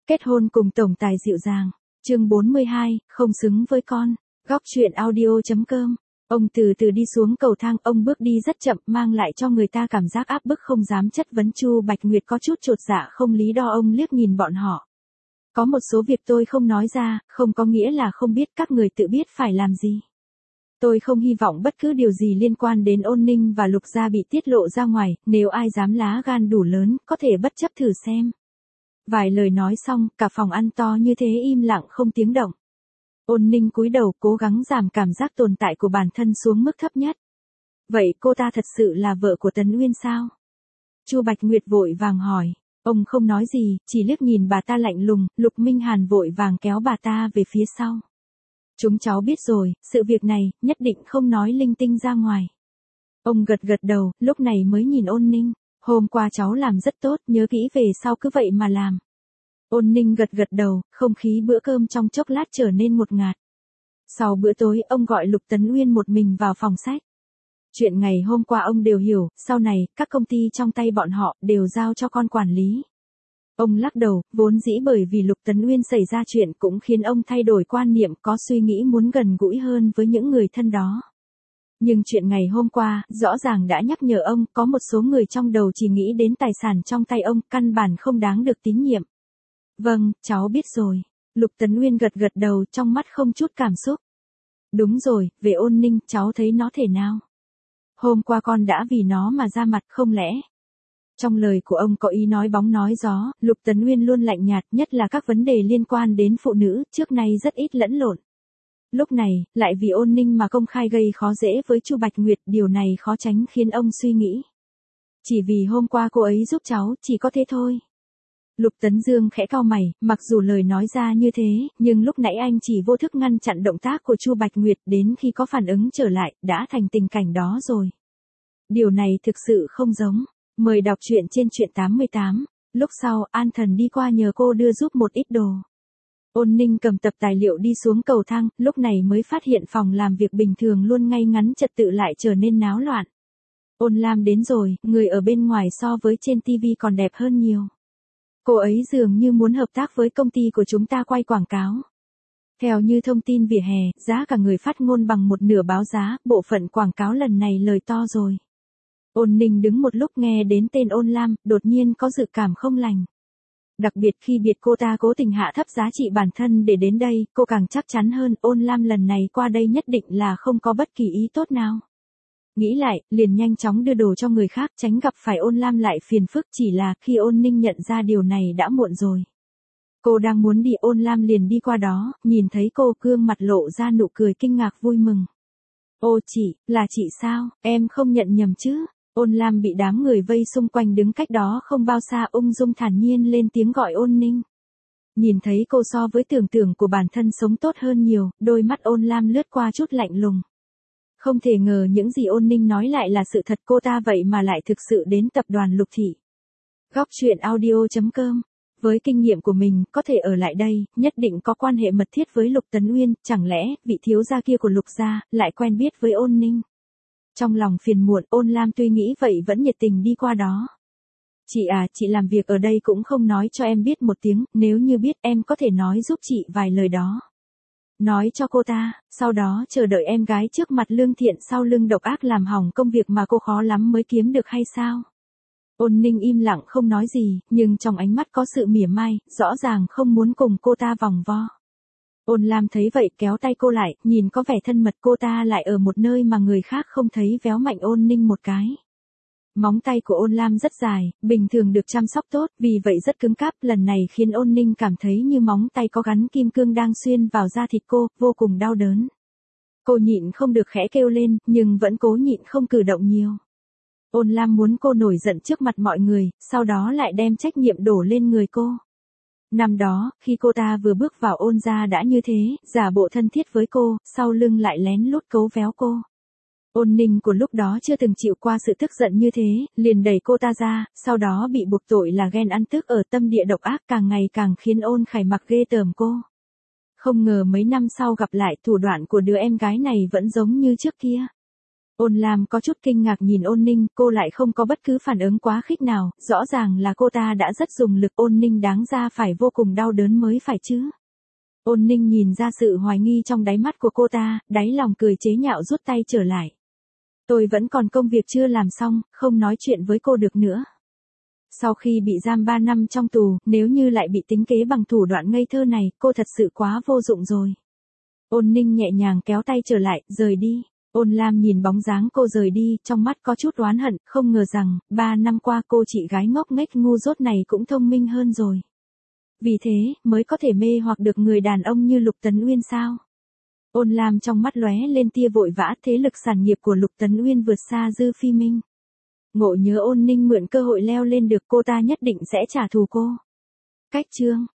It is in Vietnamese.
Kết hôn cùng tổng tài dịu dàng. Chương 42, không xứng với con. Góc truyện audio.com. Ông từ từ đi xuống cầu thang, ông bước đi rất chậm, mang lại cho người ta cảm giác áp bức không dám chất vấn. Chu Bạch Nguyệt có chút chột dạ không lý do, ông liếc nhìn bọn họ. Có một số việc tôi không nói ra, không có nghĩa là không biết, các người tự biết phải làm gì. Tôi không hy vọng bất cứ điều gì liên quan đến Ôn Ninh và Lục Gia bị tiết lộ ra ngoài, nếu ai dám lá gan đủ lớn, có thể bất chấp thử xem. Vài lời nói xong, cả phòng ăn to như thế im lặng không tiếng động. Ôn Ninh cúi đầu cố gắng giảm cảm giác tồn tại của bản thân xuống mức thấp nhất. Vậy cô ta thật sự là vợ của Tấn Uyên sao? Chu Bạch Nguyệt vội vàng hỏi. Ông không nói gì, chỉ liếc nhìn bà ta lạnh lùng. Lục Minh Hàn vội vàng kéo bà ta về phía sau. Chúng cháu biết rồi, sự việc này, nhất định không nói linh tinh ra ngoài. Ông gật gật đầu, lúc này mới nhìn Ôn Ninh. Hôm qua cháu làm rất tốt, nhớ kỹ về sau cứ vậy mà làm. Ôn Ninh gật gật đầu, không khí bữa cơm trong chốc lát trở nên ngột ngạt. Sau bữa tối, ông gọi Lục Tấn Uyên một mình vào phòng sách. Chuyện ngày hôm qua ông đều hiểu, sau này, các công ty trong tay bọn họ đều giao cho con quản lý. Ông lắc đầu, vốn dĩ bởi vì Lục Tấn Uyên xảy ra chuyện cũng khiến ông thay đổi quan niệm, có suy nghĩ muốn gần gũi hơn với những người thân đó. Nhưng chuyện ngày hôm qua, rõ ràng đã nhắc nhở ông, có một số người trong đầu chỉ nghĩ đến tài sản trong tay ông, căn bản không đáng được tín nhiệm. Vâng, cháu biết rồi. Lục Tấn Uyên gật gật đầu, trong mắt không chút cảm xúc. Đúng rồi, về Ôn Ninh, cháu thấy nó thế nào? Hôm qua con đã vì nó mà ra mặt, không lẽ? Trong lời của ông có ý nói bóng nói gió, Lục Tấn Uyên luôn lạnh nhạt, nhất là các vấn đề liên quan đến phụ nữ, trước nay rất ít lẫn lộn. Lúc này, lại vì Ôn Ninh mà công khai gây khó dễ với Chu Bạch Nguyệt, điều này khó tránh khiến ông suy nghĩ. Chỉ vì hôm qua cô ấy giúp cháu, chỉ có thế thôi. Lục Tấn Dương khẽ cau mày, mặc dù lời nói ra như thế, nhưng lúc nãy anh chỉ vô thức ngăn chặn động tác của Chu Bạch Nguyệt, đến khi có phản ứng trở lại, đã thành tình cảnh đó rồi. Điều này thực sự không giống. Mời đọc truyện trên truyện 88. Lúc sau, An Thần đi qua nhờ cô đưa giúp một ít đồ. Ôn Ninh cầm tập tài liệu đi xuống cầu thang, lúc này mới phát hiện phòng làm việc bình thường luôn ngay ngắn trật tự lại trở nên náo loạn. Ôn Lam đến rồi, người ở bên ngoài so với trên TV còn đẹp hơn nhiều. Cô ấy dường như muốn hợp tác với công ty của chúng ta quay quảng cáo. Theo như thông tin vỉa hè, giá cả người phát ngôn bằng một nửa báo giá, bộ phận quảng cáo lần này lời to rồi. Ôn Ninh đứng một lúc nghe đến tên Ôn Lam, đột nhiên có dự cảm không lành. Đặc biệt khi biết cô ta cố tình hạ thấp giá trị bản thân để đến đây, cô càng chắc chắn hơn Ôn Lam lần này qua đây nhất định là không có bất kỳ ý tốt nào. Nghĩ lại, liền nhanh chóng đưa đồ cho người khác, tránh gặp phải Ôn Lam lại phiền phức, chỉ là khi Ôn Ninh nhận ra điều này đã muộn rồi. Cô đang muốn đi, Ôn Lam liền đi qua đó, nhìn thấy cô, gương mặt lộ ra nụ cười kinh ngạc vui mừng. Ô chị, là chị sao, em không nhận nhầm chứ? Ôn Lam bị đám người vây xung quanh đứng cách đó không bao xa, ung dung thản nhiên lên tiếng gọi Ôn Ninh. Nhìn thấy cô so với tưởng tượng của bản thân sống tốt hơn nhiều, đôi mắt Ôn Lam lướt qua chút lạnh lùng. Không thể ngờ những gì Ôn Ninh nói lại là sự thật, cô ta vậy mà lại thực sự đến tập đoàn Lục Thị. Góc truyện audio.com. Với kinh nghiệm của mình, có thể ở lại đây, nhất định có quan hệ mật thiết với Lục Tấn Uyên, chẳng lẽ, vị thiếu gia kia của Lục gia, lại quen biết với Ôn Ninh. Trong lòng phiền muộn, Ôn Lam tuy nghĩ vậy vẫn nhiệt tình đi qua đó. Chị à, chị làm việc ở đây cũng không nói cho em biết một tiếng, nếu như biết em có thể nói giúp chị vài lời đó. Nói cho cô ta, sau đó chờ đợi em gái trước mặt lương thiện sau lưng độc ác làm hỏng công việc mà cô khó lắm mới kiếm được hay sao? Ôn Ninh im lặng không nói gì, nhưng trong ánh mắt có sự mỉa mai, rõ ràng không muốn cùng cô ta vòng vo. Ôn Lam thấy vậy kéo tay cô lại, nhìn có vẻ thân mật, cô ta lại ở một nơi mà người khác không thấy, véo mạnh Ôn Ninh một cái. Móng tay của Ôn Lam rất dài, bình thường được chăm sóc tốt, vì vậy rất cứng cáp, lần này khiến Ôn Ninh cảm thấy như móng tay có gắn kim cương đang xuyên vào da thịt cô, vô cùng đau đớn. Cô nhịn không được khẽ kêu lên, nhưng vẫn cố nhịn không cử động nhiều. Ôn Lam muốn cô nổi giận trước mặt mọi người, sau đó lại đem trách nhiệm đổ lên người cô. Năm đó, khi cô ta vừa bước vào Ôn gia đã như thế, giả bộ thân thiết với cô, sau lưng lại lén lút cấu véo cô. Ôn Ninh của lúc đó chưa từng chịu qua sự tức giận như thế, liền đẩy cô ta ra, sau đó bị buộc tội là ghen ăn tức ở tâm địa độc ác, càng ngày càng khiến Ôn Khải Mặc ghê tởm cô. Không ngờ mấy năm sau gặp lại, thủ đoạn của đứa em gái này vẫn giống như trước kia. Ôn Lam có chút kinh ngạc nhìn Ôn Ninh, cô lại không có bất cứ phản ứng quá khích nào, rõ ràng là cô ta đã rất dùng lực, Ôn Ninh đáng ra phải vô cùng đau đớn mới phải chứ. Ôn Ninh nhìn ra sự hoài nghi trong đáy mắt của cô ta, đáy lòng cười chế nhạo rút tay trở lại. Tôi vẫn còn công việc chưa làm xong, không nói chuyện với cô được nữa. Sau khi bị giam 3 năm trong tù, nếu như lại bị tính kế bằng thủ đoạn ngây thơ này, cô thật sự quá vô dụng rồi. Ôn Ninh nhẹ nhàng kéo tay trở lại, rời đi. Ôn Lam nhìn bóng dáng cô rời đi, trong mắt có chút oán hận, không ngờ rằng, 3 năm qua cô chị gái ngốc nghếch ngu dốt này cũng thông minh hơn rồi. Vì thế, mới có thể mê hoặc được người đàn ông như Lục Tấn Uyên sao? Ôn Lam trong mắt lóe lên tia vội vã, thế lực sản nghiệp của Lục Tấn Uyên vượt xa Dư Phi Minh. Ngộ nhớ Ôn Ninh mượn cơ hội leo lên được, cô ta nhất định sẽ trả thù cô. Cách chương